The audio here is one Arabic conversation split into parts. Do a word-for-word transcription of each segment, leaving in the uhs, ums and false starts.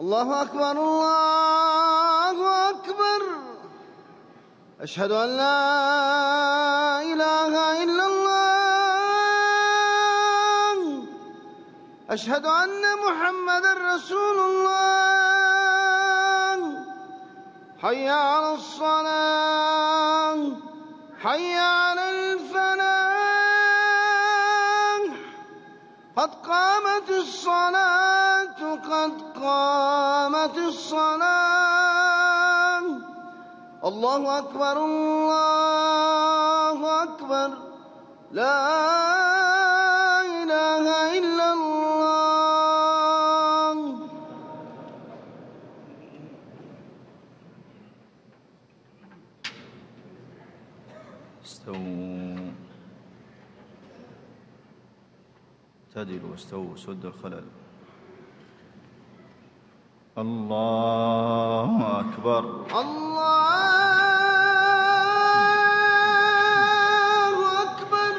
الله أكبر الله أكبر. أشهد أن لا إله إلا الله. أشهد أن محمدًا رسول الله. حي على الصلاة حي على الفلاح. قد قامت الصلاة قد قامت الصلاة. الله أكبر الله أكبر. لا إله إلا الله. استووا اعتدلوا واستووا سد الخلل. الله أكبر الله أكبر.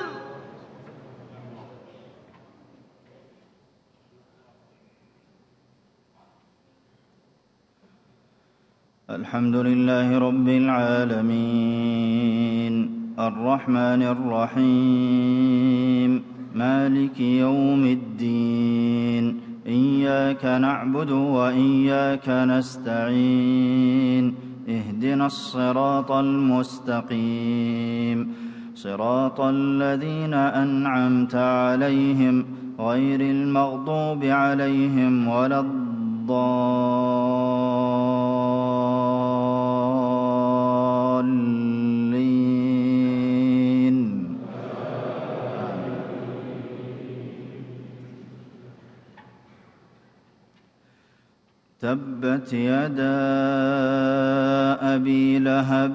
الحمد لله رب العالمين الرحمن الرحيم مالك يوم الدين. إياك نعبد وإياك نستعين. اهدنا الصراط المستقيم صراط الذين أنعمت عليهم غير المغضوب عليهم ولا الضالين. تبت يدا أبي لهب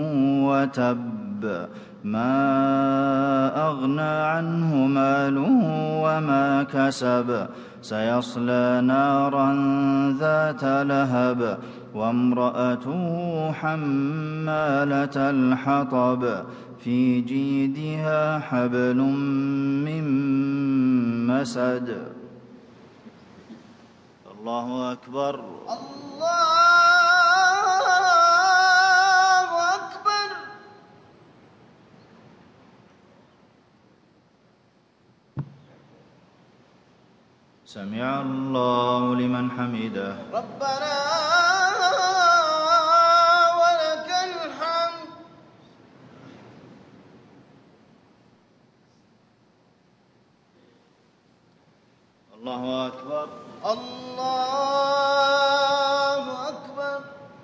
وتب ما أغنى عنه ماله وما كسب. سيصلى نارا ذات لهب وامرأته حمالة الحطب في جيدها حبل من مسد. الله أكبر الله أكبر. سمع الله لمن حمده. ربنا ولك الحمد. الله أكبر الله أكبر.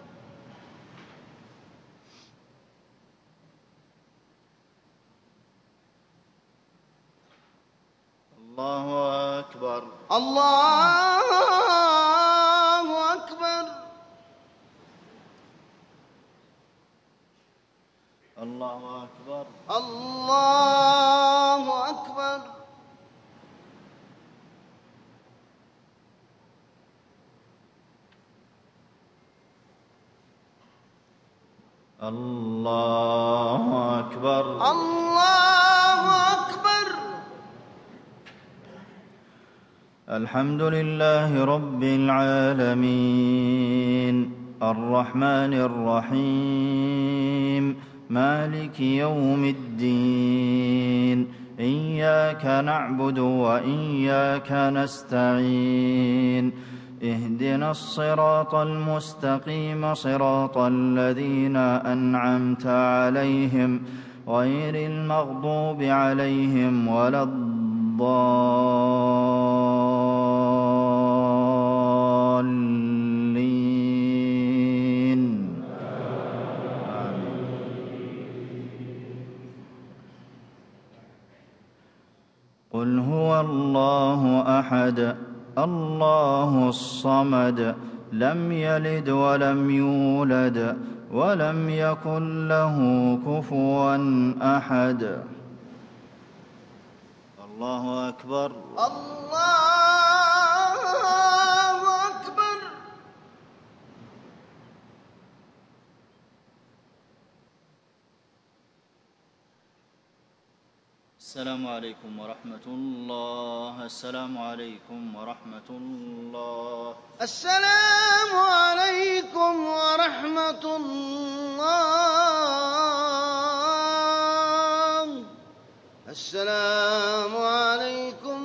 الله أكبر الله أكبر. الله أكبر الله أكبر. الله أكبر الله أكبر. الحمد لله رب العالمين الرحمن الرحيم مالك يوم الدين. إياك نعبد وإياك نستعين. اهدنا الصراط المستقيم صراط الذين أنعمت عليهم غير المغضوب عليهم ولا الضالين. قل هو الله أحد الله الصمد لم يلد ولم يولد ولم يكن له كفوا أحد. الله أكبر الله أكبر. السلام عليكم ورحمة الله. السلام عليكم ورحمة الله. السلام عليكم ورحمة الله. السلام عليكم